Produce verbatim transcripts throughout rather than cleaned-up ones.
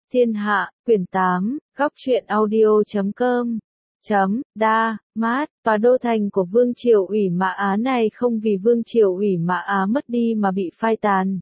Thiên Hạ, quyển tám, góc truyện audio chấm com, chấm, đa, mát, và đô thành của Vương triều Ủy Mã Á này không vì Vương triều Ủy Mã Á mất đi mà bị phai tàn.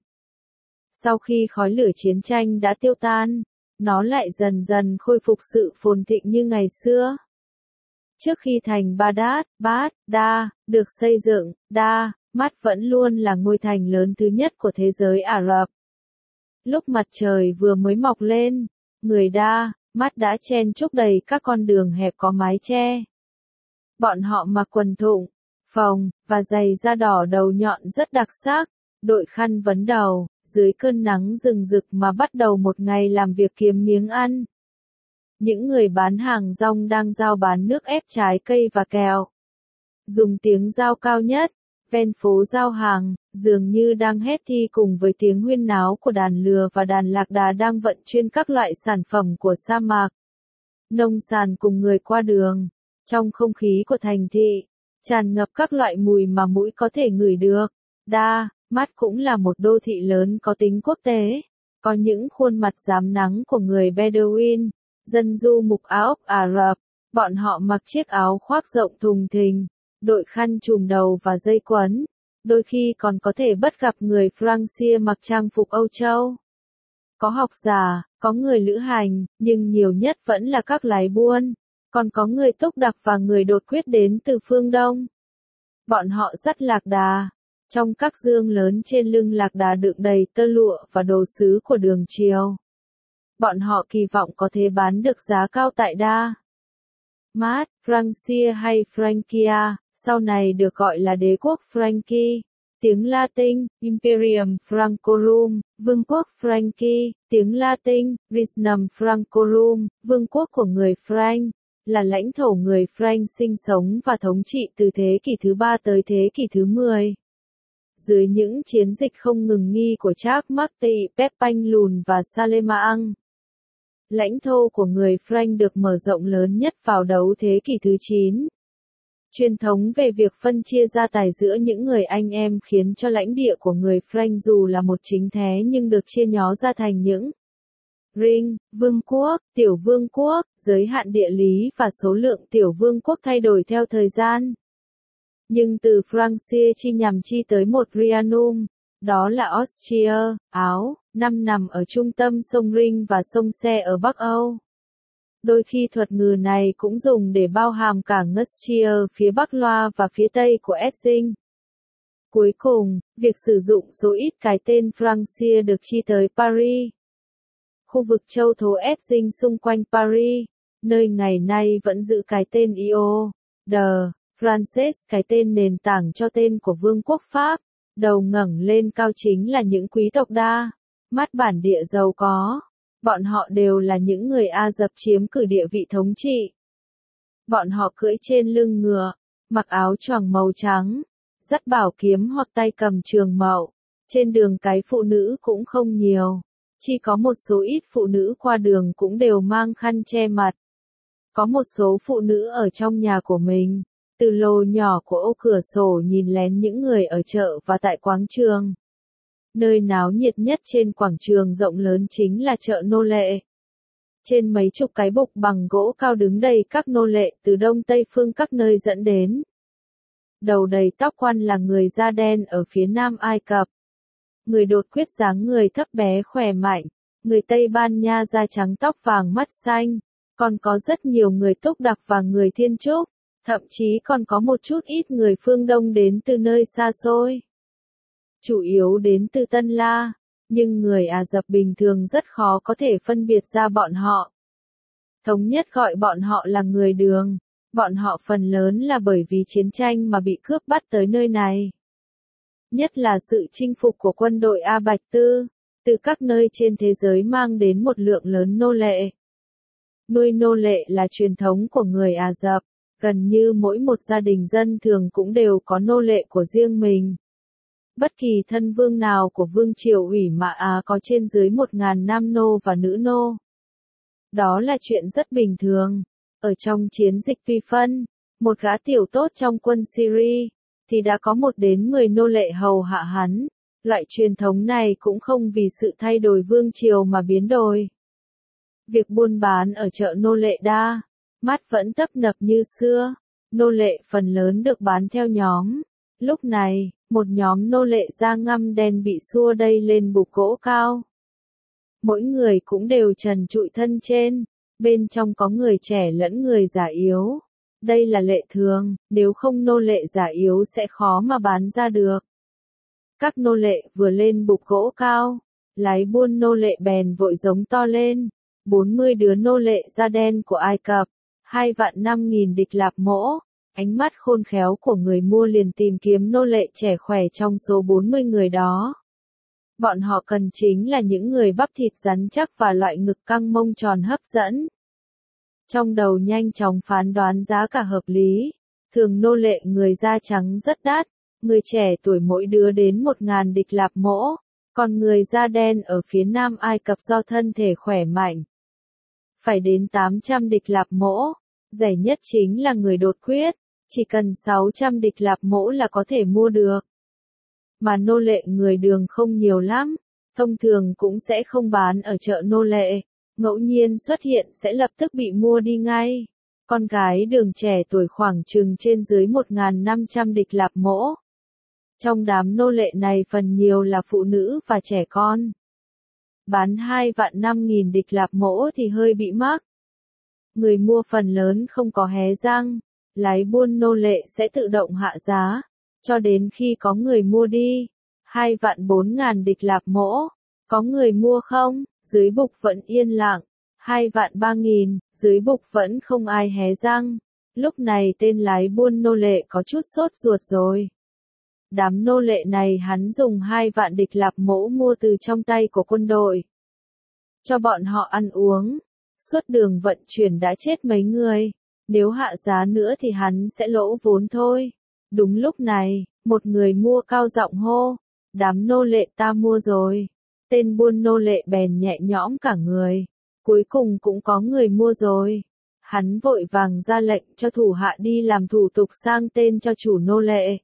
Sau khi khói lửa chiến tranh đã tiêu tan, nó lại dần dần khôi phục sự phồn thịnh như ngày xưa. Trước khi thành Baghdad, Bát, Đa, được xây dựng, Đa, Mát vẫn luôn là ngôi thành lớn thứ nhất của thế giới Ả Rập. Lúc mặt trời vừa mới mọc lên, người Đa, Mát đã chen chúc đầy các con đường hẹp có mái che. Bọn họ mặc quần thụng, phồng, và giày da đỏ đầu nhọn rất đặc sắc, đội khăn vấn đầu, dưới cơn nắng rừng rực mà bắt đầu một ngày làm việc kiếm miếng ăn. Những người bán hàng rong đang giao bán nước ép trái cây và kẹo. Dùng tiếng giao cao nhất, ven phố giao hàng, dường như đang hét thi cùng với tiếng huyên náo của đàn lừa và đàn lạc đà đang vận chuyển các loại sản phẩm của sa mạc. Nông sản cùng người qua đường, trong không khí của thành thị, tràn ngập các loại mùi mà mũi có thể ngửi được. Đa, Mát cũng là một đô thị lớn có tính quốc tế, có những khuôn mặt rám nắng của người Bedouin, dân du mục Áo Ả Rập. Bọn họ mặc chiếc áo khoác rộng thùng thình, đội khăn trùm đầu và dây quấn, đôi khi còn có thể bắt gặp người Francia mặc trang phục Âu Châu. Có học giả, có người lữ hành, nhưng nhiều nhất vẫn là các lái buôn, còn có người túc đặc và người đột quyết đến từ phương Đông. Bọn họ dắt lạc đà, trong các dương lớn trên lưng lạc đà đựng đầy tơ lụa và đồ sứ của đường triều. Bọn họ kỳ vọng có thể bán được giá cao tại Đa. Mát, Francia hay Frankia, sau này được gọi là đế quốc Franki, tiếng Latin, Imperium Francorum, vương quốc Franki, tiếng Latin, Regnum Francorum, vương quốc của người Frank, là lãnh thổ người Frank sinh sống và thống trị từ thế kỷ thứ ba tới thế kỷ thứ mười. Dưới những chiến dịch không ngừng nghỉ của Charles Martel, Pepin Lùn và Salemaang, lãnh thổ của người Frank được mở rộng lớn nhất vào đầu thế kỷ thứ chín. Truyền thống về việc phân chia gia tài giữa những người anh em khiến cho lãnh địa của người Frank dù là một chính thế nhưng được chia nhỏ ra thành những ring, vương quốc, tiểu vương quốc, giới hạn địa lý và số lượng tiểu vương quốc thay đổi theo thời gian. Nhưng từ Francia chi nhằm chi tới một Rianum, đó là Austria, Áo, năm nằm ở trung tâm sông Ring và sông Se ở Bắc Âu. Đôi khi thuật ngữ này cũng dùng để bao hàm cả Ngustia phía Bắc Loa và phía Tây của Essing. Cuối cùng, việc sử dụng số ít cái tên Francia được chi tới Paris. Khu vực châu thổ Essing xung quanh Paris, nơi ngày nay vẫn giữ cái tên Io, de Frances, cái tên nền tảng cho tên của Vương quốc Pháp. Đầu ngẩng lên cao chính là những quý tộc Đa, Mát bản địa giàu có. Bọn họ đều là những người Ả Rập chiếm cử địa vị thống trị. Bọn họ cưỡi trên lưng ngựa, mặc áo choàng màu trắng, dắt bảo kiếm hoặc tay cầm trường mậu. Trên đường cái phụ nữ cũng không nhiều, chỉ có một số ít phụ nữ qua đường cũng đều mang khăn che mặt. Có một số phụ nữ ở trong nhà của mình, từ lồ nhỏ của ô cửa sổ nhìn lén những người ở chợ và tại quảng trường. Nơi náo nhiệt nhất trên quảng trường rộng lớn chính là chợ nô lệ. Trên mấy chục cái bục bằng gỗ cao đứng đầy các nô lệ từ đông tây phương các nơi dẫn đến. Đầu đầy tóc quăn là người da đen ở phía nam Ai Cập. Người đột quyết dáng người thấp bé khỏe mạnh. Người Tây Ban Nha da trắng tóc vàng mắt xanh. Còn có rất nhiều người túc đặc và người Thiên Trúc. Thậm chí còn có một chút ít người phương Đông đến từ nơi xa xôi. Chủ yếu đến từ Tân La, nhưng người Ả Rập bình thường rất khó có thể phân biệt ra bọn họ. Thống nhất gọi bọn họ là người đường, bọn họ phần lớn là bởi vì chiến tranh mà bị cướp bắt tới nơi này. Nhất là sự chinh phục của quân đội A Bạch Tư, từ các nơi trên thế giới mang đến một lượng lớn nô lệ. Nuôi nô lệ là truyền thống của người Ả Rập, gần như mỗi một gia đình dân thường cũng đều có nô lệ của riêng mình. Bất kỳ thân vương nào của Vương triều Ủy Mã Á có trên dưới một ngàn nam nô và nữ nô. Đó là chuyện rất bình thường. Ở trong chiến dịch Tuy Phân, một gã tiểu tốt trong quân Syria, thì đã có một đến mười nô lệ hầu hạ hắn. Loại truyền thống này cũng không vì sự thay đổi vương triều mà biến đổi. Việc buôn bán ở chợ nô lệ Đa Mát vẫn tấp nập như xưa, nô lệ phần lớn được bán theo nhóm. Lúc này, một nhóm nô lệ da ngăm đen bị xua đẩy lên bục gỗ cao. Mỗi người cũng đều trần trụi thân trên, bên trong có người trẻ lẫn người già yếu. Đây là lệ thường, nếu không nô lệ già yếu sẽ khó mà bán ra được. Các nô lệ vừa lên bục gỗ cao, lái buôn nô lệ bèn vội giống to lên. bốn mươi đứa nô lệ da đen của Ai Cập, hai vạn năm nghìn địch lạp mỗ. Ánh mắt khôn khéo của người mua liền tìm kiếm nô lệ trẻ khỏe trong số bốn mươi người đó. Bọn họ cần chính là những người bắp thịt rắn chắc và loại ngực căng mông tròn hấp dẫn. Trong đầu nhanh chóng phán đoán giá cả hợp lý, thường nô lệ người da trắng rất đắt, người trẻ tuổi mỗi đứa đến một ngàn địch lạp mỗ, còn người da đen ở phía nam Ai Cập do thân thể khỏe mạnh phải đến tám trăm địch lạp mỗ, rẻ nhất chính là người đột quyết, chỉ cần sáu trăm địch lạp mỗ là có thể mua được. Mà nô lệ người đường không nhiều lắm, thông thường cũng sẽ không bán ở chợ nô lệ, ngẫu nhiên xuất hiện sẽ lập tức bị mua đi ngay. Con gái đường trẻ tuổi khoảng chừng trên dưới một nghìn năm trăm địch lạp mỗ. Trong đám nô lệ này phần nhiều là phụ nữ và trẻ con. Bán hai vạn năm nghìn địch lạp mỗ thì hơi bị mắc. Người mua phần lớn không có hé răng, lái buôn nô lệ sẽ tự động hạ giá, cho đến khi có người mua đi. Hai vạn bốn ngàn địch lạp mỗ, có người mua không? Dưới bục vẫn yên lặng. Hai vạn ba nghìn, dưới bục vẫn không ai hé răng. Lúc này tên lái buôn nô lệ có chút sốt ruột rồi. Đám nô lệ này hắn dùng hai vạn địch lạp mỗ mua từ trong tay của quân đội. Cho bọn họ ăn uống. Suốt đường vận chuyển đã chết mấy người. Nếu hạ giá nữa thì hắn sẽ lỗ vốn thôi. Đúng lúc này, một người mua cao giọng hô. Đám nô lệ ta mua rồi. Tên buôn nô lệ bèn nhẹ nhõm cả người. Cuối cùng cũng có người mua rồi. Hắn vội vàng ra lệnh cho thủ hạ đi làm thủ tục sang tên cho chủ nô lệ.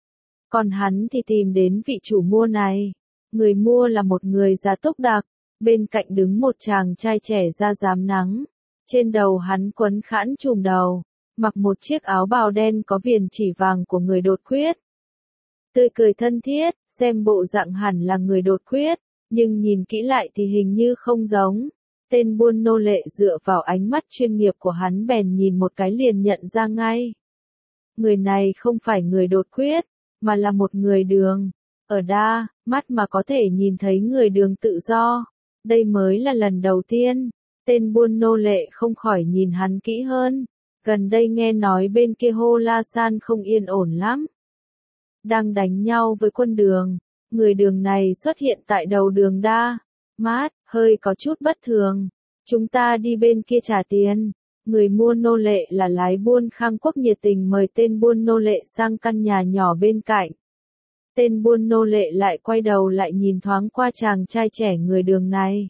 Còn hắn thì tìm đến vị chủ mua này. Người mua là một người già túc đặc, bên cạnh đứng một chàng trai trẻ da rám nắng. Trên đầu hắn quấn khăn trùm đầu, mặc một chiếc áo bào đen có viền chỉ vàng của người đột quyết. Tươi cười thân thiết, xem bộ dạng hẳn là người đột quyết, nhưng nhìn kỹ lại thì hình như không giống. Tên buôn nô lệ dựa vào ánh mắt chuyên nghiệp của hắn bèn nhìn một cái liền nhận ra ngay. Người này không phải người đột quyết, mà là một người đường. Ở Đa Mát mà có thể nhìn thấy người đường tự do. Đây mới là lần đầu tiên. Tên buôn nô lệ không khỏi nhìn hắn kỹ hơn. Gần đây nghe nói bên kia Hô La San không yên ổn lắm. Đang đánh nhau với quân đường. Người đường này xuất hiện tại đầu đường Đa Mát, hơi có chút bất thường. Chúng ta đi bên kia trả tiền. Người mua nô lệ là lái buôn Khang Quốc nhiệt tình mời tên buôn nô lệ sang căn nhà nhỏ bên cạnh. Tên buôn nô lệ lại quay đầu lại nhìn thoáng qua chàng trai trẻ người đường này.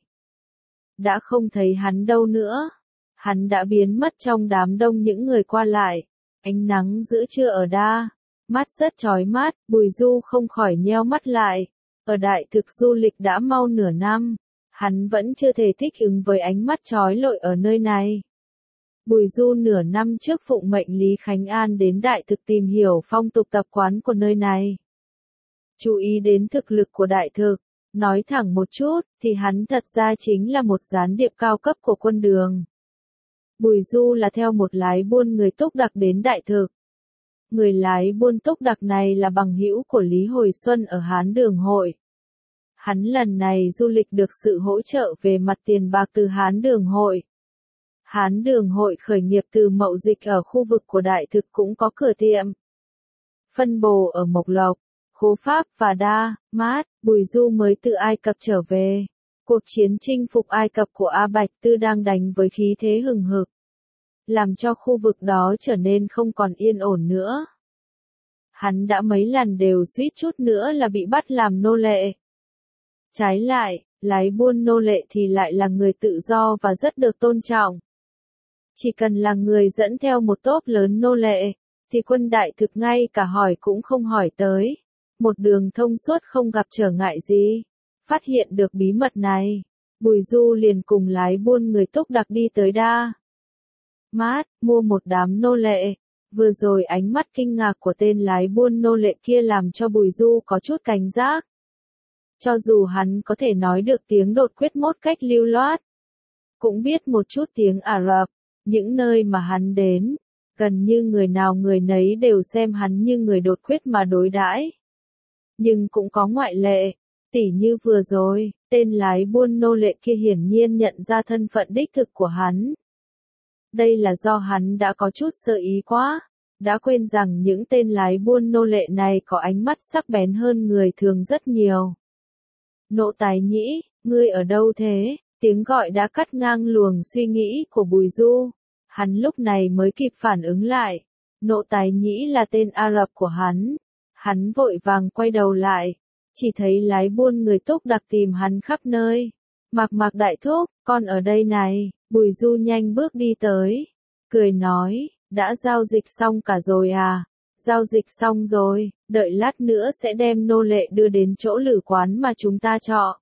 Đã không thấy hắn đâu nữa. Hắn đã biến mất trong đám đông những người qua lại. Ánh nắng giữa trưa ở Đa Mát rất chói mắt, Bùi Du không khỏi nheo mắt lại. Ở đại thực du lịch đã mau nửa năm, hắn vẫn chưa thể thích ứng với ánh mắt chói lọi ở nơi này. Bùi Du nửa năm trước phụng mệnh Lý Khánh An đến đại thực tìm hiểu phong tục tập quán của nơi này. Chú ý đến thực lực của đại thực, nói thẳng một chút, thì hắn thật ra chính là một gián điệp cao cấp của quân đường. Bùi Du là theo một lái buôn người túc đặc đến đại thực. Người lái buôn túc đặc này là bằng hữu của Lý Hồi Xuân ở Hán Đường Hội. Hắn lần này du lịch được sự hỗ trợ về mặt tiền bạc từ Hán Đường Hội. Hán Đường Hội khởi nghiệp từ mậu dịch ở khu vực của đại thực cũng có cửa tiệm. Phân bồ ở Mộc Lộc, Khố Pháp và Đa Mát, Bùi Du mới từ Ai Cập trở về. Cuộc chiến chinh phục Ai Cập của A Bạch Tư đang đánh với khí thế hừng hực, làm cho khu vực đó trở nên không còn yên ổn nữa. Hắn đã mấy lần đều suýt chút nữa là bị bắt làm nô lệ. Trái lại, lái buôn nô lệ thì lại là người tự do và rất được tôn trọng. Chỉ cần là người dẫn theo một tốp lớn nô lệ, thì quân đại thực ngay cả hỏi cũng không hỏi tới. Một đường thông suốt không gặp trở ngại gì. Phát hiện được bí mật này, Bùi Du liền cùng lái buôn người Túc Đặc đi tới Đa Mát, mua một đám nô lệ. Vừa rồi ánh mắt kinh ngạc của tên lái buôn nô lệ kia làm cho Bùi Du có chút cảnh giác. Cho dù hắn có thể nói được tiếng đột quyết một cách lưu loát, cũng biết một chút tiếng Ả Rập, những nơi mà hắn đến, gần như người nào người nấy đều xem hắn như người đột quyết mà đối đãi. Nhưng cũng có ngoại lệ, tỉ như vừa rồi, tên lái buôn nô lệ kia hiển nhiên nhận ra thân phận đích thực của hắn. Đây là do hắn đã có chút sơ ý quá, đã quên rằng những tên lái buôn nô lệ này có ánh mắt sắc bén hơn người thường rất nhiều. Nộ Tài Nhĩ, ngươi ở đâu thế? Tiếng gọi đã cắt ngang luồng suy nghĩ của Bùi Du. Hắn lúc này mới kịp phản ứng lại. Nộ Tài Nhĩ là tên Ả Rập của hắn. Hắn vội vàng quay đầu lại. Chỉ thấy lái buôn người Túc Đặc tìm hắn khắp nơi. Mạc Mạc đại thúc, con ở đây này. Bùi Du nhanh bước đi tới. Cười nói, đã giao dịch xong cả rồi à? Giao dịch xong rồi, đợi lát nữa sẽ đem nô lệ đưa đến chỗ lữ quán mà chúng ta trọ.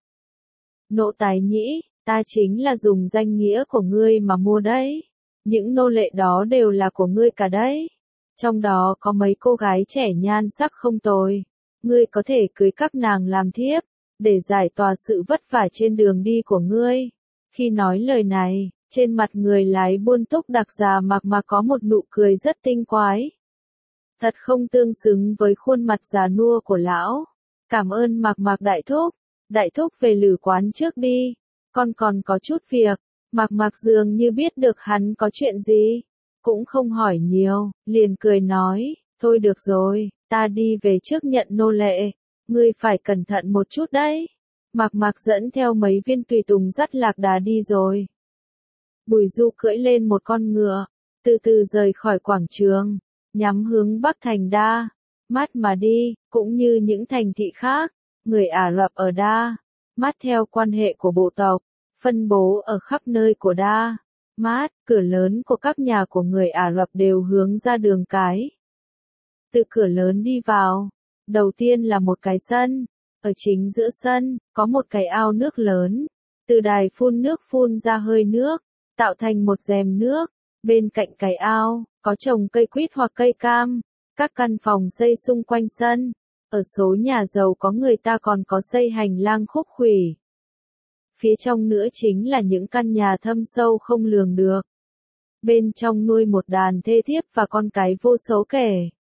Nộ Tài Nhĩ, ta chính là dùng danh nghĩa của ngươi mà mua đấy. Những nô lệ đó đều là của ngươi cả đấy. Trong đó có mấy cô gái trẻ nhan sắc không tồi. Ngươi có thể cưới các nàng làm thiếp, để giải tỏa sự vất vả trên đường đi của ngươi. Khi nói lời này, trên mặt người lái buôn Túc Đặc già Mạc Mạc có một nụ cười rất tinh quái. Thật không tương xứng với khuôn mặt già nua của lão. Cảm ơn Mạc Mạc đại thúc. Đại thúc về lữ quán trước đi. Con còn có chút việc. Mạc Mạc dường như biết được hắn có chuyện gì. Cũng không hỏi nhiều, liền cười nói, thôi được rồi, ta đi về trước nhận nô lệ. Ngươi phải cẩn thận một chút đấy. Mạc Mạc dẫn theo mấy viên tùy tùng dắt lạc đà đi rồi. Bùi Du cưỡi lên một con ngựa, từ từ rời khỏi quảng trường, nhắm hướng Bắc thành Đa Mát mà đi, cũng như những thành thị khác, người Ả Rập ở Đa Mát theo quan hệ của bộ tộc, phân bố ở khắp nơi của Đa Mát, cửa lớn của các nhà của người Ả Rập đều hướng ra đường cái. Từ cửa lớn đi vào, đầu tiên là một cái sân, ở chính giữa sân, có một cái ao nước lớn, từ đài phun nước phun ra hơi nước, tạo thành một rèm nước, bên cạnh cái ao, có trồng cây quýt hoặc cây cam, các căn phòng xây xung quanh sân, ở số nhà giàu có người ta còn có xây hành lang khúc khuỷu. Phía trong nữa chính là những căn nhà thâm sâu không lường được. Bên trong nuôi một đàn thê thiếp và con cái vô số kể.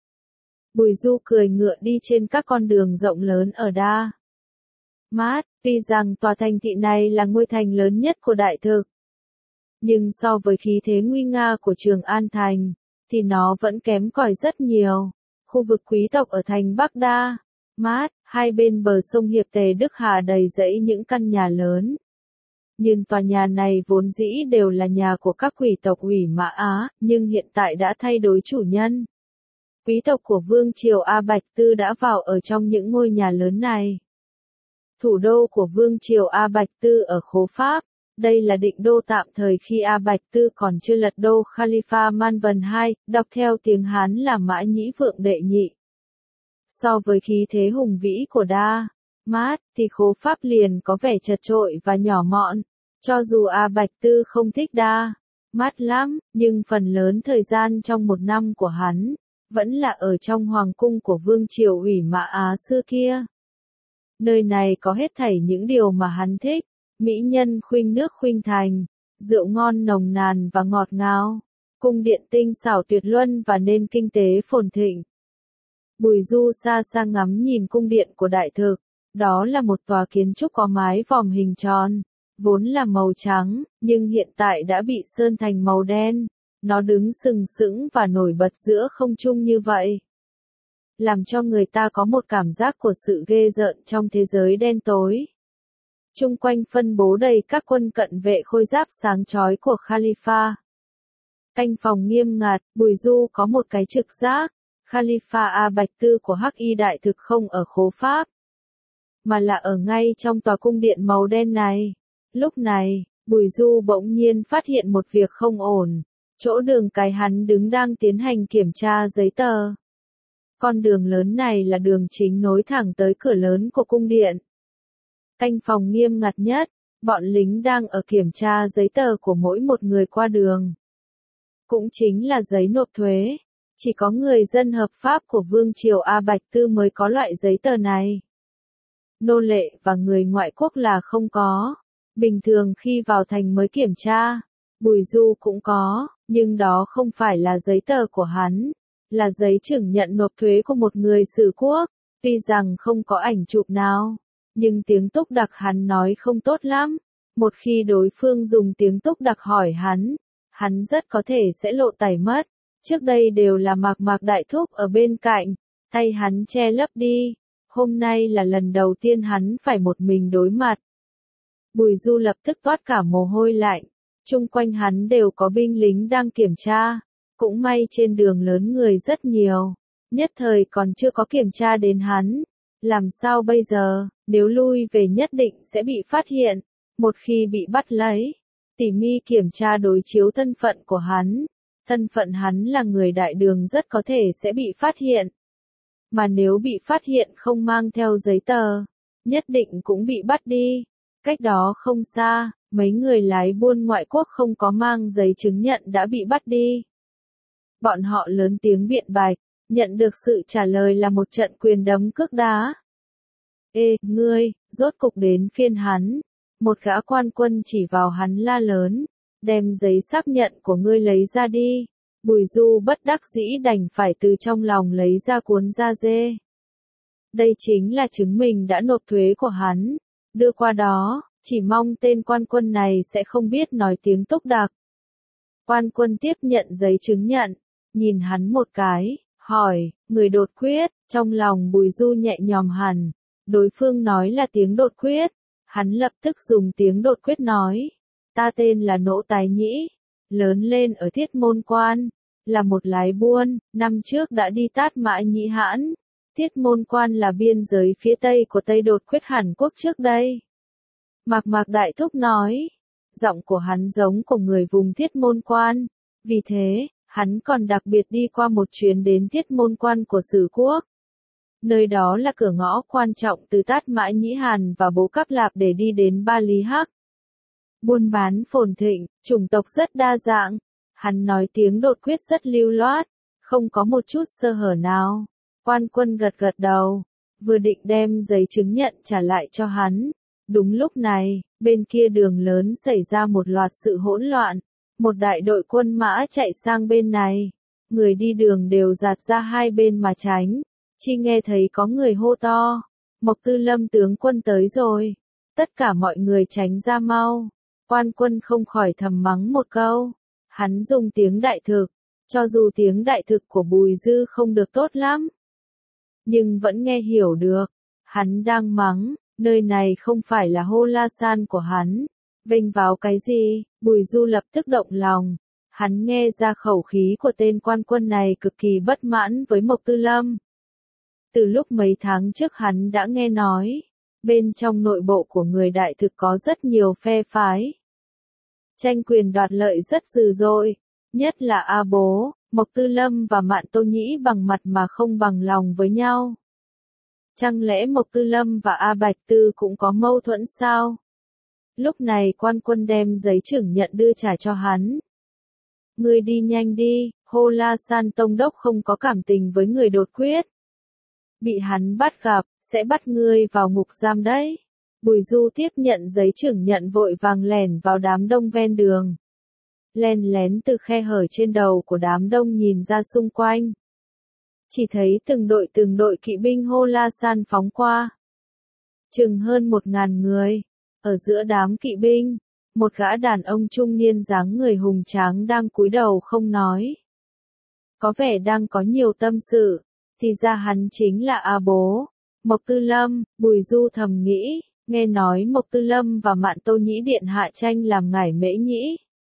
Bùi Du cười ngựa đi trên các con đường rộng lớn ở Đa Mát, tuy rằng tòa thành thị này là ngôi thành lớn nhất của đại thực. Nhưng so với khí thế nguy nga của Trường An Thành, thì nó vẫn kém cỏi rất nhiều. Khu vực quý tộc ở thành Bắc Đa Mát, hai bên bờ sông Hiệp Tề Đức Hà đầy rẫy những căn nhà lớn. Nhưng tòa nhà này vốn dĩ đều là nhà của các quý tộc Ủy Mã Á, nhưng hiện tại đã thay đổi chủ nhân. Quý tộc của Vương triều A Bạch Tư đã vào ở trong những ngôi nhà lớn này. Thủ đô của Vương triều A Bạch Tư ở Khố Pháp. Đây là định đô tạm thời khi A Bạch Tư còn chưa lật đô Khalifa Manvần hai, đọc theo tiếng Hán là Mã Nhĩ Vượng đệ nhị. So với khí thế hùng vĩ của Đa Mát, thì Khố Pháp liền có vẻ chật chội và nhỏ mọn. Cho dù A Bạch Tư không thích Đa Mát lắm, nhưng phần lớn thời gian trong một năm của hắn, vẫn là ở trong hoàng cung của Vương triều Ủy Mã Á xưa kia. Nơi này có hết thảy những điều mà hắn thích. Mỹ nhân khuynh nước khuynh thành, rượu ngon nồng nàn và ngọt ngào, cung điện tinh xảo tuyệt luân và nền kinh tế phồn thịnh. Bùi Du xa xa ngắm nhìn cung điện của đại thực, đó là một tòa kiến trúc có mái vòm hình tròn, vốn là màu trắng, nhưng hiện tại đã bị sơn thành màu đen, nó đứng sừng sững và nổi bật giữa không trung như vậy. Làm cho người ta có một cảm giác của sự ghê rợn trong thế giới đen tối. Chung quanh phân bố đầy các quân cận vệ khôi giáp sáng chói của Khalifa. Canh phòng nghiêm ngặt, Bùi Du có một cái trực giác, Khalifa A Bạch Tư của Hắc Y đại thực không ở Khố Pháp, mà là ở ngay trong tòa cung điện màu đen này. Lúc này, Bùi Du bỗng nhiên phát hiện một việc không ổn, chỗ đường cái hắn đứng đang tiến hành kiểm tra giấy tờ. Con đường lớn này là đường chính nối thẳng tới cửa lớn của cung điện. Canh phòng nghiêm ngặt nhất, bọn lính đang ở kiểm tra giấy tờ của mỗi một người qua đường. Cũng chính là giấy nộp thuế. Chỉ có người dân hợp pháp của Vương triều A Bạch Tư mới có loại giấy tờ này. Nô lệ và người ngoại quốc là không có. Bình thường khi vào thành mới kiểm tra. Bùi Du cũng có, nhưng đó không phải là giấy tờ của hắn. Là giấy chứng nhận nộp thuế của một người Sử quốc. Tuy rằng không có ảnh chụp nào. Nhưng tiếng Túc Đặc hắn nói không tốt lắm. Một khi đối phương dùng tiếng Túc Đặc hỏi hắn, hắn rất có thể sẽ lộ tẩy mất. Trước đây đều là Mạc Mạc Đại Thúc ở bên cạnh, tay hắn che lấp đi. Hôm nay là lần đầu tiên hắn phải một mình đối mặt. Bùi Du lập tức toát cả mồ hôi lạnh. Chung quanh hắn đều có binh lính đang kiểm tra. Cũng may trên đường lớn người rất nhiều. Nhất thời còn chưa có kiểm tra đến hắn. Làm sao bây giờ, nếu lui về nhất định sẽ bị phát hiện. Một khi bị bắt lấy, tỉ mi kiểm tra đối chiếu thân phận của hắn. Thân phận hắn là người đại đường rất có thể sẽ bị phát hiện. Mà nếu bị phát hiện không mang theo giấy tờ, nhất định cũng bị bắt đi. Cách đó không xa, mấy người lái buôn ngoại quốc không có mang giấy chứng nhận đã bị bắt đi. Bọn họ lớn tiếng biện bạch, nhận được sự trả lời là một trận quyền đấm cước đá. Ê, ngươi, rốt cục đến phiên hắn. Một gã quan quân chỉ vào hắn la lớn. Đem giấy xác nhận của ngươi lấy ra đi. Bùi Du bất đắc dĩ đành phải từ trong lòng lấy ra cuốn da dê. Đây chính là chứng minh đã nộp thuế của hắn. Đưa qua đó, chỉ mong tên quan quân này sẽ không biết nói tiếng Túc Đặc. Quan quân tiếp nhận giấy chứng nhận, nhìn hắn một cái, hỏi, người đột quyết, trong lòng Bùi Du nhẹ nhõm hẳn. Đối phương nói là tiếng đột quyết, hắn lập tức dùng tiếng đột quyết nói. Ta tên là Nỗ Tái Nhĩ, lớn lên ở Thiết Môn Quan, là một lái buôn, năm trước đã đi Tát Mã Nhĩ Hãn. Thiết Môn Quan là biên giới phía tây của Tây Đột Quyết Hàn Quốc trước đây. Mạc Mạc Đại Thúc nói, giọng của hắn giống của người vùng Thiết Môn Quan, vì thế, hắn còn đặc biệt đi qua một chuyến đến Thiết Môn Quan của Sử quốc. Nơi đó là cửa ngõ quan trọng từ Tát Mã Nhĩ Hàn và Bố Cáp Lạp để đi đến Ba Lý Hắc. Buôn bán phồn thịnh, chủng tộc rất đa dạng. Hắn nói tiếng đột quyết rất lưu loát, không có một chút sơ hở nào. Quan quân gật gật đầu, vừa định đem giấy chứng nhận trả lại cho hắn. Đúng lúc này, bên kia đường lớn xảy ra một loạt sự hỗn loạn. Một đại đội quân mã chạy sang bên này. Người đi đường đều dạt ra hai bên mà tránh. Chỉ nghe thấy có người hô to. Mộc Tư Lâm tướng quân tới rồi. Tất cả mọi người tránh ra mau. Quan quân không khỏi thầm mắng một câu. Hắn dùng tiếng đại thực. Cho dù tiếng đại thực của Bùi Dư không được tốt lắm. Nhưng vẫn nghe hiểu được. Hắn đang mắng. Nơi này không phải là Hô La San của hắn. Vênh vào cái gì? Bùi Du lập tức động lòng. Hắn nghe ra khẩu khí của tên quan quân này cực kỳ bất mãn với Mộc Tư Lâm. Từ lúc mấy tháng trước hắn đã nghe nói, bên trong nội bộ của người đại thực có rất nhiều phe phái. Tranh quyền đoạt lợi rất dữ dội, nhất là A Bố, Mộc Tư Lâm và Mạn Tô Nhĩ bằng mặt mà không bằng lòng với nhau. Chẳng lẽ Mộc Tư Lâm và A Bạch Tư cũng có mâu thuẫn sao? Lúc này quan quân đem giấy chứng nhận đưa trả cho hắn. Ngươi đi nhanh đi, Hô La San Tông Đốc không có cảm tình với người đột quyết. Bị hắn bắt gặp, sẽ bắt ngươi vào ngục giam đấy. Bùi Du tiếp nhận giấy chứng nhận vội vàng lẻn vào đám đông ven đường. Len lén từ khe hở trên đầu của đám đông nhìn ra xung quanh. Chỉ thấy từng đội từng đội kỵ binh Hô La San phóng qua. Chừng hơn một ngàn người. Ở giữa đám kỵ binh, một gã đàn ông trung niên dáng người hùng tráng đang cúi đầu không nói. Có vẻ đang có nhiều tâm sự, thì ra hắn chính là A Bố, Mộc Tư Lâm. Bùi Du thầm nghĩ, nghe nói Mộc Tư Lâm và Mạn Tô Nhĩ Điện Hạ tranh làm ngải Mễ Nhĩ.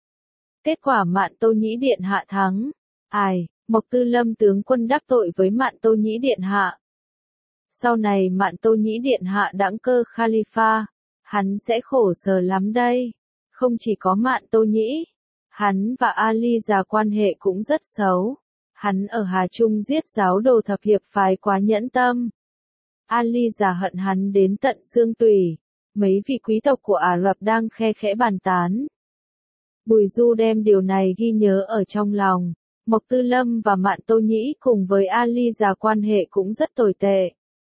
Kết quả Mạn Tô Nhĩ Điện Hạ thắng. Ai, Mộc Tư Lâm tướng quân đắc tội với Mạn Tô Nhĩ Điện Hạ. Sau này Mạn Tô Nhĩ Điện Hạ đãng cơ Khalifa, hắn sẽ khổ sở lắm đây. Không chỉ có Mạn Tô Nhĩ, hắn và Ali già quan hệ cũng rất xấu. Hắn ở Hà Trung giết giáo đồ thập hiệp phái quá nhẫn tâm. Ali già hận hắn đến tận xương tủy. mấy vị quý tộc của Ả Rập đang khe khẽ bàn tán. Bùi Du đem điều này ghi nhớ ở trong lòng. Mộc Tư Lâm và Mạn Tô Nhĩ cùng với Ali già quan hệ cũng rất tồi tệ.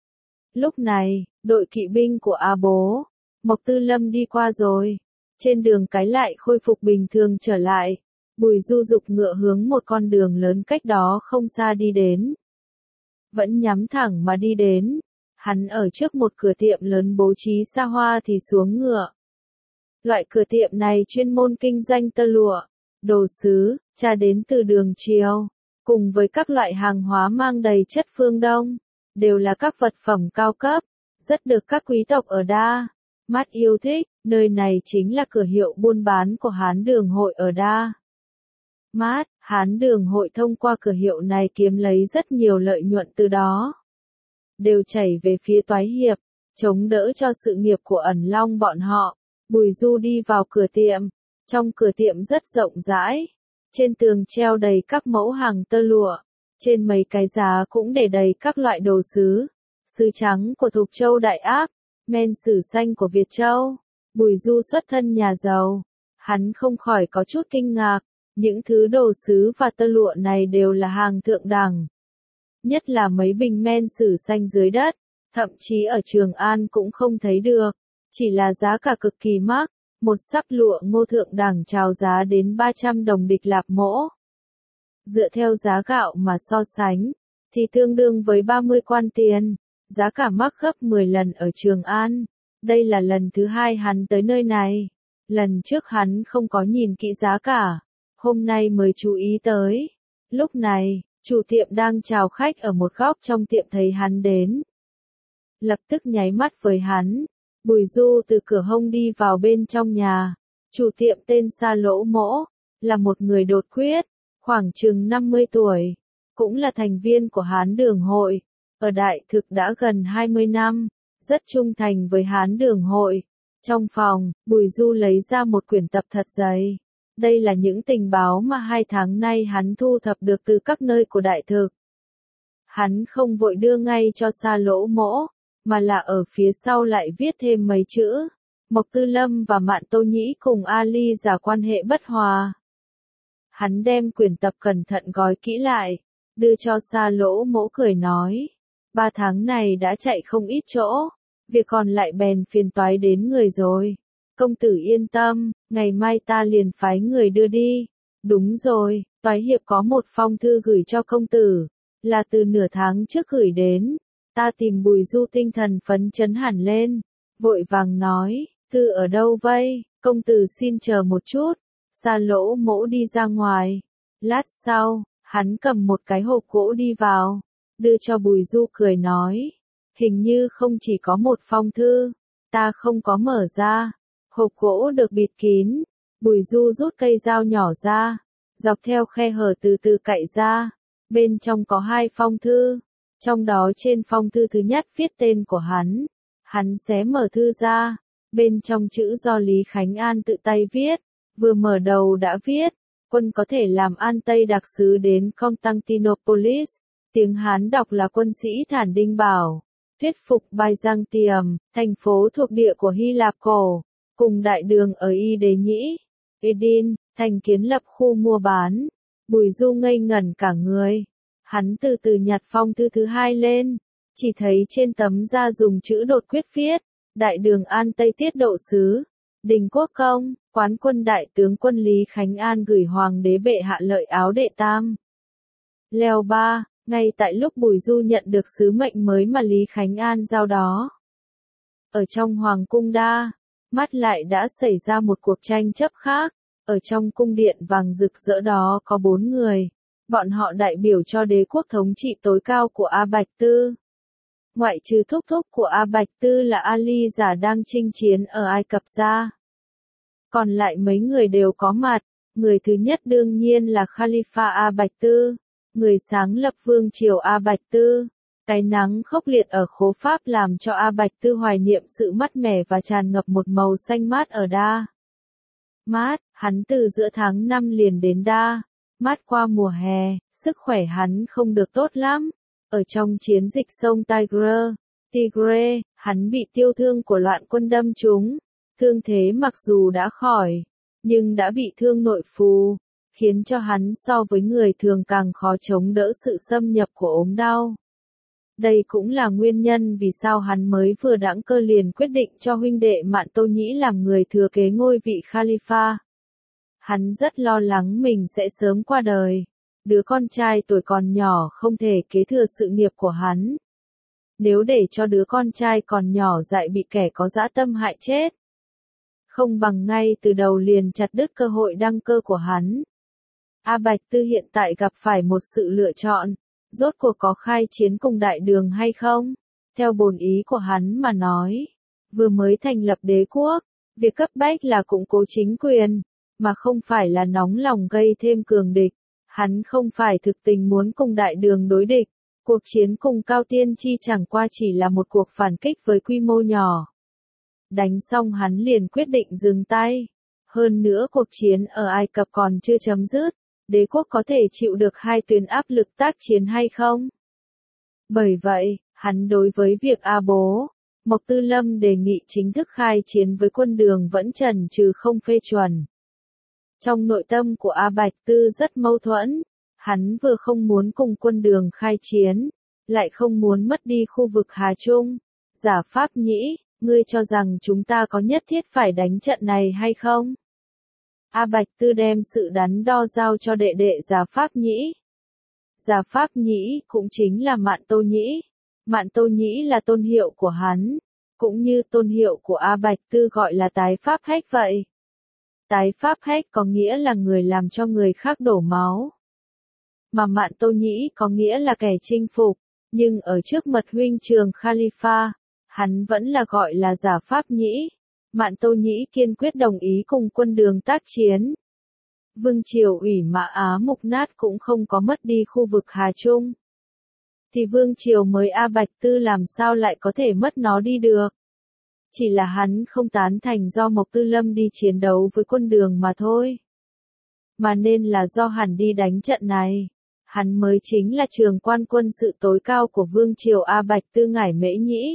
Lúc này, đội kỵ binh của A Bố, Mộc Tư Lâm đi qua rồi. Trên đường cái lại khôi phục bình thường trở lại. Bùi Du dục ngựa hướng một con đường lớn cách đó không xa đi đến. Vẫn nhắm thẳng mà đi đến. Hắn ở trước một cửa tiệm lớn bố trí xa hoa thì xuống ngựa. Loại cửa tiệm này chuyên môn kinh doanh tơ lụa, đồ sứ, trà đến từ đường Triều, cùng với các loại hàng hóa mang đầy chất phương Đông, đều là các vật phẩm cao cấp, rất được các quý tộc ở Đa Mát yêu thích. Nơi này chính là cửa hiệu buôn bán của Hán Đường Hội ở Đa Mát. Hán Đường Hội thông qua cửa hiệu này kiếm lấy rất nhiều lợi nhuận từ đó, đều chảy về phía Toái Hiệp, chống đỡ cho sự nghiệp của Ẩn Long bọn họ. Bùi Du đi vào cửa tiệm, trong cửa tiệm rất rộng rãi, trên tường treo đầy các mẫu hàng tơ lụa, trên mấy cái giá cũng để đầy các loại đồ sứ, sứ trắng của Thục Châu Đại Áp, men sứ xanh của Việt Châu. Bùi Du xuất thân nhà giàu, hắn không khỏi có chút kinh ngạc, những thứ đồ sứ và tơ lụa này đều là hàng thượng đẳng. Nhất là mấy bình men sứ xanh dưới đất, thậm chí ở Trường An cũng không thấy được, chỉ là giá cả cực kỳ mắc, một sắp lụa ngô thượng đẳng chào giá đến ba trăm đồng địch lạp mỗ. Dựa theo giá gạo mà so sánh, thì tương đương với ba mươi quan tiền, giá cả mắc gấp mười lần ở Trường An. Đây là lần thứ hai hắn tới nơi này, lần trước hắn không có nhìn kỹ giá cả, hôm nay mới chú ý tới. Lúc này, chủ tiệm đang chào khách ở một góc trong tiệm thấy hắn đến, lập tức nháy mắt với hắn. Bùi Du từ cửa hông đi vào bên trong nhà. Chủ tiệm tên Sa Lỗ Mỗ, là một người đột quyết, khoảng chừng năm mươi tuổi, cũng là thành viên của Hán Đường Hội, ở Đại Thực đã gần hai mươi năm, rất trung thành với Hán Đường Hội. Trong phòng, Bùi Du lấy ra một quyển tập thật dày. Đây là những tình báo mà hai tháng nay hắn thu thập được từ các nơi của Đại Thực. Hắn không vội đưa ngay cho Sa Lỗ Mỗ, mà là ở phía sau lại viết thêm mấy chữ. Mộc Tư Lâm và Mạn Tô Nhĩ cùng Ali giả quan hệ bất hòa. Hắn đem quyển tập cẩn thận gói kỹ lại, đưa cho Sa Lỗ Mỗ cười nói. Ba tháng này đã chạy không ít chỗ, việc còn lại bèn phiền toái đến người rồi. Công tử yên tâm, ngày mai ta liền phái người đưa đi. Đúng rồi, Toái Hiệp có một phong thư gửi cho công tử, là từ nửa tháng trước gửi đến. Ta tìm Bùi Du tinh thần phấn chấn hẳn lên, vội vàng nói, thư ở đâu vây, công tử xin chờ một chút. Sa Lỗ Mỗ đi ra ngoài, lát sau, hắn cầm một cái hộp gỗ đi vào, đưa cho Bùi Du cười nói, hình như không chỉ có một phong thư, ta không có mở ra. Hộp gỗ được bịt kín, Bùi Du rút cây dao nhỏ ra, dọc theo khe hở từ từ cạy ra, bên trong có hai phong thư. Trong đó trên phong thư thứ nhất viết tên của hắn. Hắn xé mở thư ra, bên trong chữ do Lý Khánh An tự tay viết, vừa mở đầu đã viết, quân có thể làm An Tây đặc sứ đến Constantinopolis, tiếng Hán đọc là quân sĩ Thản Đinh Bảo, thuyết phục Byzantium, thành phố thuộc địa của Hy Lạp cổ, cùng đại đường ở Y Đế Nhĩ, Edin, thành kiến lập khu mua bán. Bùi Du ngây ngẩn cả người. Hắn từ từ nhặt phong thư thứ hai lên, chỉ thấy trên tấm da dùng chữ đột quyết viết, Đại đường An Tây tiết độ sứ, Đình Quốc Công, quán quân đại tướng quân Lý Khánh An gửi hoàng đế bệ hạ lợi áo đệ tam. Leo ba, ngay tại lúc Bùi Du nhận được sứ mệnh mới mà Lý Khánh An giao đó. Ở trong hoàng cung Đa Mát lại đã xảy ra một cuộc tranh chấp khác, ở trong cung điện vàng rực rỡ đó có bốn người. Bọn họ đại biểu cho đế quốc thống trị tối cao của A Bạch Tư. Ngoại trừ thúc thúc của A Bạch Tư là Ali giả đang chinh chiến ở Ai Cập ra. Còn lại mấy người đều có mặt. Người thứ nhất đương nhiên là Khalifa A Bạch Tư, người sáng lập vương triều A Bạch Tư. Cái nắng khốc liệt ở khố Pháp làm cho A Bạch Tư hoài niệm sự mát mẻ và tràn ngập một màu xanh mát ở Đa Mát. Hắn từ giữa tháng năm liền đến Đa Mát qua mùa hè, sức khỏe hắn không được tốt lắm. Ở trong chiến dịch sông Tigre, Tigre, Hắn bị tiêu thương của loạn quân đâm trúng, thương thế mặc dù đã khỏi, nhưng đã bị thương nội phù, khiến cho hắn so với người thường càng khó chống đỡ sự xâm nhập của ốm đau. Đây cũng là nguyên nhân vì sao hắn mới vừa đãng cơ liền quyết định cho huynh đệ Mạn Tô Nhĩ làm người thừa kế ngôi vị Khalifa. Hắn rất lo lắng mình sẽ sớm qua đời. Đứa con trai tuổi còn nhỏ không thể kế thừa sự nghiệp của hắn. Nếu để cho đứa con trai còn nhỏ dại bị kẻ có dã tâm hại chết, không bằng ngay từ đầu liền chặt đứt cơ hội đăng cơ của hắn. A Bạch Tư hiện tại gặp phải một sự lựa chọn, rốt cuộc có khai chiến cùng đại đường hay không? Theo bổn ý của hắn mà nói, vừa mới thành lập đế quốc, việc cấp bách là củng cố chính quyền, mà không phải là nóng lòng gây thêm cường địch. Hắn không phải thực tình muốn cùng đại đường đối địch, cuộc chiến cùng Cao Tiên Chi chẳng qua chỉ là một cuộc phản kích với quy mô nhỏ. Đánh xong hắn liền quyết định dừng tay. Hơn nữa cuộc chiến ở Ai Cập còn chưa chấm dứt, đế quốc có thể chịu được hai tuyến áp lực tác chiến hay không? Bởi vậy, hắn đối với việc A Bố, Mộc Tư Lâm đề nghị chính thức khai chiến với quân đường vẫn chần chừ không phê chuẩn. Trong nội tâm của A Bạch Tư rất mâu thuẫn, hắn vừa không muốn cùng quân đường khai chiến, lại không muốn mất đi khu vực Hà Trung. Giả Pháp Nhĩ, ngươi cho rằng chúng ta có nhất thiết phải đánh trận này hay không? A Bạch Tư đem sự đắn đo giao cho đệ đệ Giả Pháp Nhĩ. Giả Pháp Nhĩ cũng chính là Mạn Tô Nhĩ. Mạn Tô Nhĩ là tôn hiệu của hắn, cũng như tôn hiệu của A Bạch Tư gọi là tái pháp hách vậy. Tái pháp hách có nghĩa là người làm cho người khác đổ máu. Mà Mạn Tô Nhĩ có nghĩa là kẻ chinh phục, nhưng ở trước mật huynh trường Khalifa, hắn vẫn là gọi là Giả Pháp Nhĩ. Mạn Tô Nhĩ kiên quyết đồng ý cùng quân đường tác chiến. Vương triều Ủy Mã Á mục nát cũng không có mất đi khu vực Hà Trung. Thì vương triều mới A Bạch Tư làm sao lại có thể mất nó đi được? Chỉ là hắn không tán thành do Mộc Tư Lâm đi chiến đấu với quân đường mà thôi. Mà nên là do hắn đi đánh trận này. Hắn mới chính là trường quan quân sự tối cao của vương triều A Bạch Tư Ngải Mễ Nhĩ.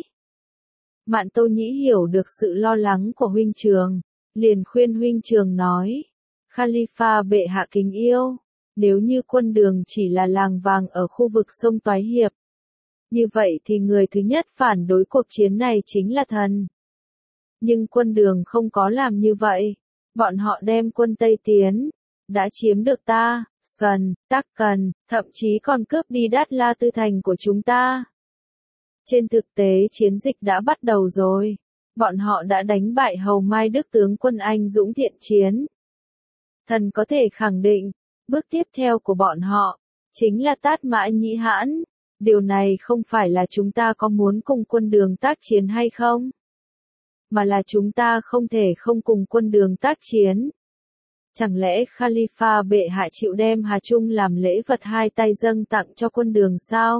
Mạn Tô Nhĩ hiểu được sự lo lắng của huynh trường, liền khuyên huynh trường nói, Khalifa bệ hạ kính yêu, nếu như quân đường chỉ là làng vàng ở khu vực sông Toái Hiệp, như vậy thì người thứ nhất phản đối cuộc chiến này chính là thần. Nhưng quân đường không có làm như vậy, bọn họ đem quân Tây tiến, đã chiếm được ta, Cần, Tắc Cần, thậm chí còn cướp đi Đát La Tư thành của chúng ta. Trên thực tế chiến dịch đã bắt đầu rồi, bọn họ đã đánh bại Hầu Mai Đức tướng quân anh dũng thiện chiến. Thần có thể khẳng định, bước tiếp theo của bọn họ, chính là Tát Mã Nhĩ Hãn. Điều này không phải là chúng ta có muốn cùng quân đường tác chiến hay không, mà là chúng ta không thể không cùng quân đường tác chiến. Chẳng lẽ Khalifa bệ hạ chịu đem Hà Trung làm lễ vật hai tay dâng tặng cho quân đường sao?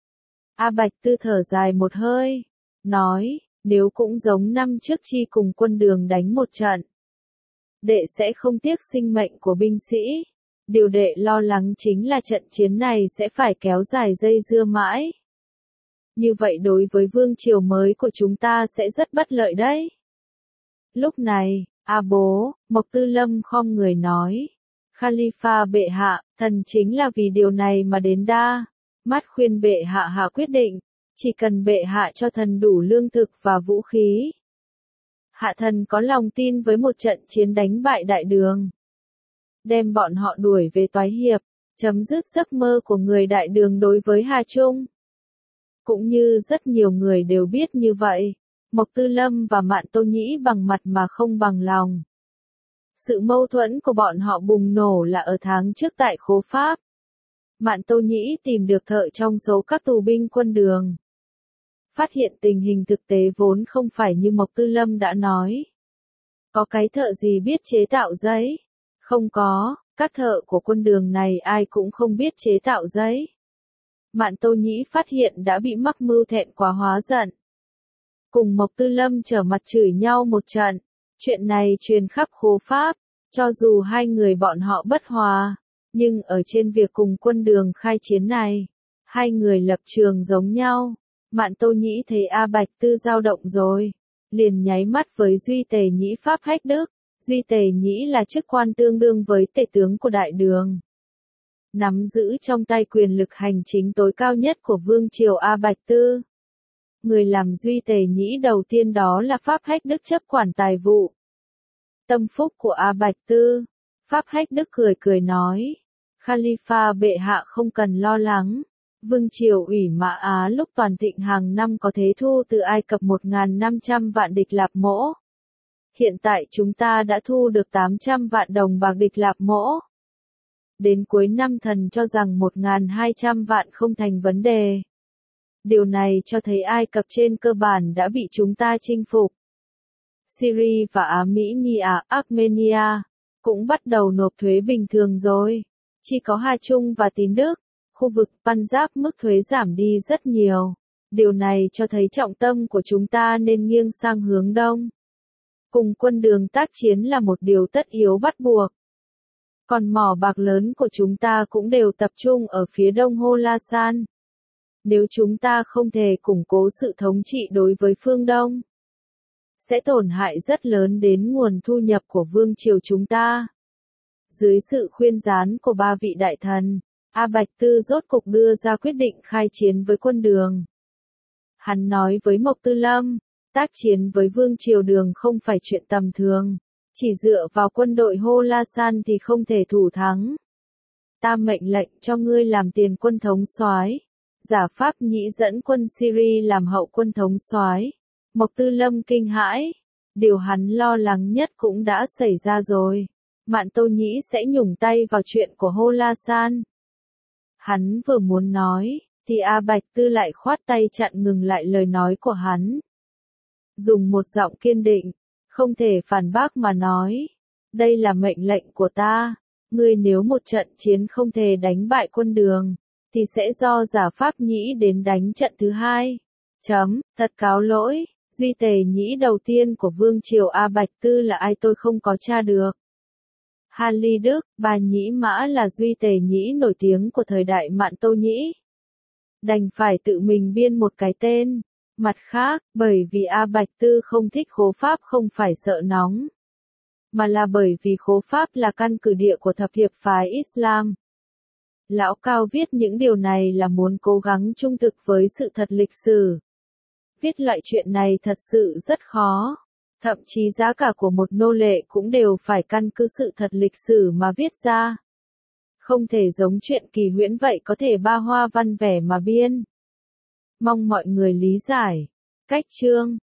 A Bạch Tư thở dài một hơi, nói, nếu cũng giống năm trước chi cùng quân đường đánh một trận, đệ sẽ không tiếc sinh mệnh của binh sĩ. Điều đệ lo lắng chính là trận chiến này sẽ phải kéo dài dây dưa mãi. Như vậy đối với vương triều mới của chúng ta sẽ rất bất lợi đấy. Lúc này, A Bố, Mộc Tư Lâm khom người nói, Khalifa bệ hạ, thần chính là vì điều này mà đến đa. Mắt khuyên bệ hạ hạ quyết định, chỉ cần bệ hạ cho thần đủ lương thực và vũ khí. Hạ thần có lòng tin với một trận chiến đánh bại đại đường. Đem bọn họ đuổi về Toái Hiệp, chấm dứt giấc mơ của người đại đường đối với Hà Trung. Cũng như rất nhiều người đều biết như vậy, Mộc Tư Lâm và Mạn Tô Nhĩ bằng mặt mà không bằng lòng. Sự mâu thuẫn của bọn họ bùng nổ là ở tháng trước tại Khố Pháp. Mạn Tô Nhĩ tìm được thợ trong số các tù binh quân đường. Phát hiện tình hình thực tế vốn không phải như Mộc Tư Lâm đã nói. Có cái thợ gì biết chế tạo giấy? Không có, các thợ của quân đường này ai cũng không biết chế tạo giấy. Mạn Tô Nhĩ phát hiện đã bị mắc mưu thẹn quá hóa giận. Cùng Mộc Tư Lâm trở mặt chửi nhau một trận. Chuyện này truyền khắp Khố Pháp, cho dù hai người bọn họ bất hòa. Nhưng ở trên việc cùng quân đường khai chiến này, hai người lập trường giống nhau. Mạn Tô Nhĩ thấy A Bạch Tư dao động rồi, liền nháy mắt với Duy Tề Nhĩ Pháp Hách Đức. Duy Tề Nhĩ là chức quan tương đương với tể tướng của đại đường, nắm giữ trong tay quyền lực hành chính tối cao nhất của vương triều A Bạch Tư. Người làm Duy Tề Nhĩ đầu tiên đó là Pháp Hách Đức chấp quản tài vụ. Tâm phúc của A Bạch Tư. Pháp Hách Đức cười cười nói, Khalifa bệ hạ không cần lo lắng. Vương triều Ủy Mã Á lúc toàn thịnh hàng năm có thế thu từ Ai Cập một nghìn năm trăm vạn địch lạp mỗ. Hiện tại chúng ta đã thu được tám trăm vạn đồng bạc địch lạp mỗ. Đến cuối năm thần cho rằng một nghìn hai trăm vạn không thành vấn đề. Điều này cho thấy Ai Cập trên cơ bản đã bị chúng ta chinh phục. Syria và Armenia, Armenia cũng bắt đầu nộp thuế bình thường rồi. Chỉ có Hà Trung và Tín Đức, khu vực Punjab mức thuế giảm đi rất nhiều. Điều này cho thấy trọng tâm của chúng ta nên nghiêng sang hướng đông. Cùng quân đường tác chiến là một điều tất yếu bắt buộc. Còn mỏ bạc lớn của chúng ta cũng đều tập trung ở phía đông Khorasan. Nếu chúng ta không thể củng cố sự thống trị đối với phương Đông, sẽ tổn hại rất lớn đến nguồn thu nhập của vương triều chúng ta. Dưới sự khuyên gián của ba vị đại thần, A Bạch Tư rốt cục đưa ra quyết định khai chiến với quân đường. Hắn nói với Mộc Tư Lâm, tác chiến với vương triều đường không phải chuyện tầm thường, chỉ dựa vào quân đội Khorasan thì không thể thủ thắng. Ta mệnh lệnh cho ngươi làm tiền quân thống soái, Giả Pháp Nhĩ dẫn quân Syria làm hậu quân thống soái. Mộc Tư Lâm kinh hãi, điều hắn lo lắng nhất cũng đã xảy ra rồi. Mạn Tô Nhĩ sẽ nhúng tay vào chuyện của Khorasan. Hắn vừa muốn nói, thì A Bạch Tư lại khoát tay chặn ngừng lại lời nói của hắn. Dùng một giọng kiên định, không thể phản bác mà nói, đây là mệnh lệnh của ta, ngươi nếu một trận chiến không thể đánh bại quân đường, thì sẽ do Giả Pháp Nhĩ đến đánh trận thứ hai. Chấm, thật cáo lỗi, Duy Tề Nhĩ đầu tiên của vương triều A Bạch Tư là ai tôi không có tra được. Hàn Ly Đức, bà Nhĩ Mã là Duy Tề Nhĩ nổi tiếng của thời đại Mạn Tô Nhĩ. Đành phải tự mình biên một cái tên. Mặt khác, bởi vì A Bạch Tư không thích Khố Pháp không phải sợ nóng, mà là bởi vì Khố Pháp là căn cứ địa của thập hiệp phái Islam. Lão Cao viết những điều này là muốn cố gắng trung thực với sự thật lịch sử. Viết loại chuyện này thật sự rất khó. Thậm chí giá cả của một nô lệ cũng đều phải căn cứ sự thật lịch sử mà viết ra. Không thể giống chuyện kỳ huyễn vậy có thể ba hoa văn vẻ mà biên. Mong mọi người lý giải. Cách chương